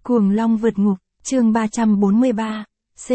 Cuồng long vượt ngục, chương 343,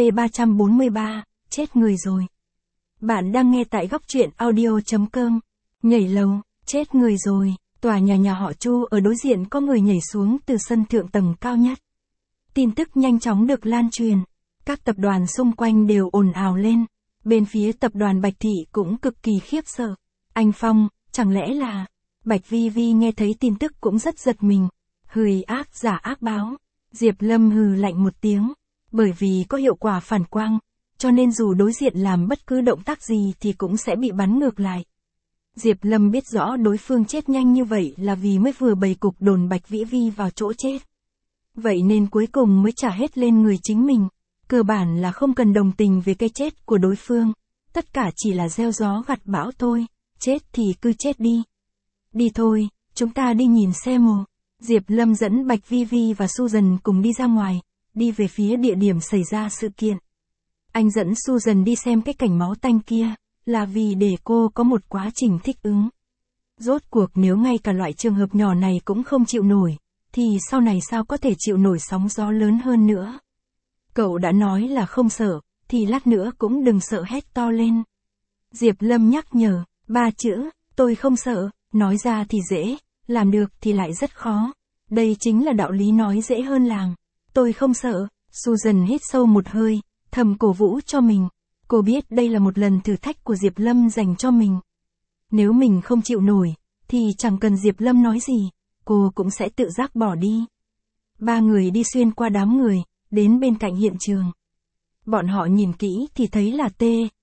C343, chết người rồi. Bạn đang nghe tại góc truyện audio.com. Nhảy lầu, chết người rồi, tòa nhà họ Chu ở đối diện có người nhảy xuống từ sân thượng tầng cao nhất. Tin tức nhanh chóng được lan truyền, các tập đoàn xung quanh đều ồn ào lên, bên phía tập đoàn Bạch Thị cũng cực kỳ khiếp sợ. Anh Phong, chẳng lẽ là... Bạch Vi Vi nghe thấy tin tức cũng rất giật mình. Hười ác giả ác báo. Diệp Lâm hừ lạnh một tiếng. Bởi vì có hiệu quả phản quang, cho nên dù đối diện làm bất cứ động tác gì thì cũng sẽ bị bắn ngược lại. Diệp Lâm biết rõ đối phương chết nhanh như vậy là vì mới vừa bày cục đồn Bạch Vĩ Vi vào chỗ chết. Vậy nên cuối cùng mới trả hết lên người chính mình. Cơ bản là không cần đồng tình về cái chết của đối phương. Tất cả chỉ là gieo gió gặt bão thôi. Chết thì cứ chết đi. Đi thôi, chúng ta đi nhìn xem mồ. Diệp Lâm dẫn Bạch Vi Vi và Susan cùng đi ra ngoài, đi về phía địa điểm xảy ra sự kiện. Anh dẫn Susan đi xem cái cảnh máu tanh kia, là vì để cô có một quá trình thích ứng. Rốt cuộc nếu ngay cả loại trường hợp nhỏ này cũng không chịu nổi, thì sau này sao có thể chịu nổi sóng gió lớn hơn nữa. Cậu đã nói là không sợ, thì lát nữa cũng đừng sợ hét to lên. Diệp Lâm nhắc nhở, 3 chữ, tôi không sợ, nói ra thì dễ, làm được thì lại rất khó. Đây chính là đạo lý nói dễ hơn làm. Tôi không sợ. Susan hít sâu một hơi, thầm cổ vũ cho mình. Cô biết đây là một lần thử thách của Diệp Lâm dành cho mình. Nếu mình không chịu nổi, thì chẳng cần Diệp Lâm nói gì, cô cũng sẽ tự giác bỏ đi. 3 người đi xuyên qua đám người, đến bên cạnh hiện trường. Bọn họ nhìn kỹ thì thấy là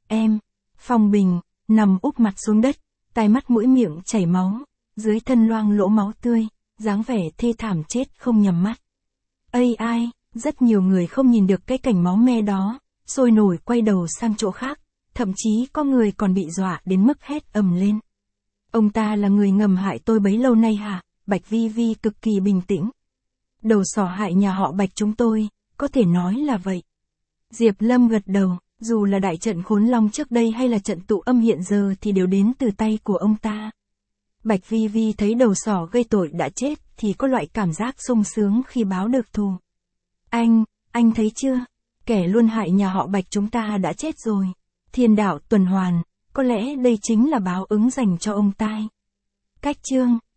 Phong Bình, nằm úp mặt xuống đất, tai mắt mũi miệng chảy máu, dưới thân loang lỗ máu tươi, dáng vẻ thê thảm chết không nhắm mắt. Ai, rất nhiều người không nhìn được cái cảnh máu me đó, sôi nổi quay đầu sang chỗ khác, thậm chí có người còn bị dọa đến mức hét ầm lên. Ông ta là người ngầm hại tôi bấy lâu nay hả? Bạch Vi Vi cực kỳ bình tĩnh. Đầu sỏ hại nhà họ Bạch chúng tôi, có thể nói là vậy. Diệp Lâm gật đầu, dù là đại trận Khốn Long trước đây hay là trận tụ âm hiện giờ thì đều đến từ tay của ông ta. Bạch Vi Vi thấy đầu sỏ gây tội đã chết thì có loại cảm giác sung sướng khi báo được thù. Anh thấy chưa? Kẻ luôn hại nhà họ Bạch chúng ta đã chết rồi. Thiên đạo tuần hoàn, có lẽ đây chính là báo ứng dành cho ông tai. Cách chương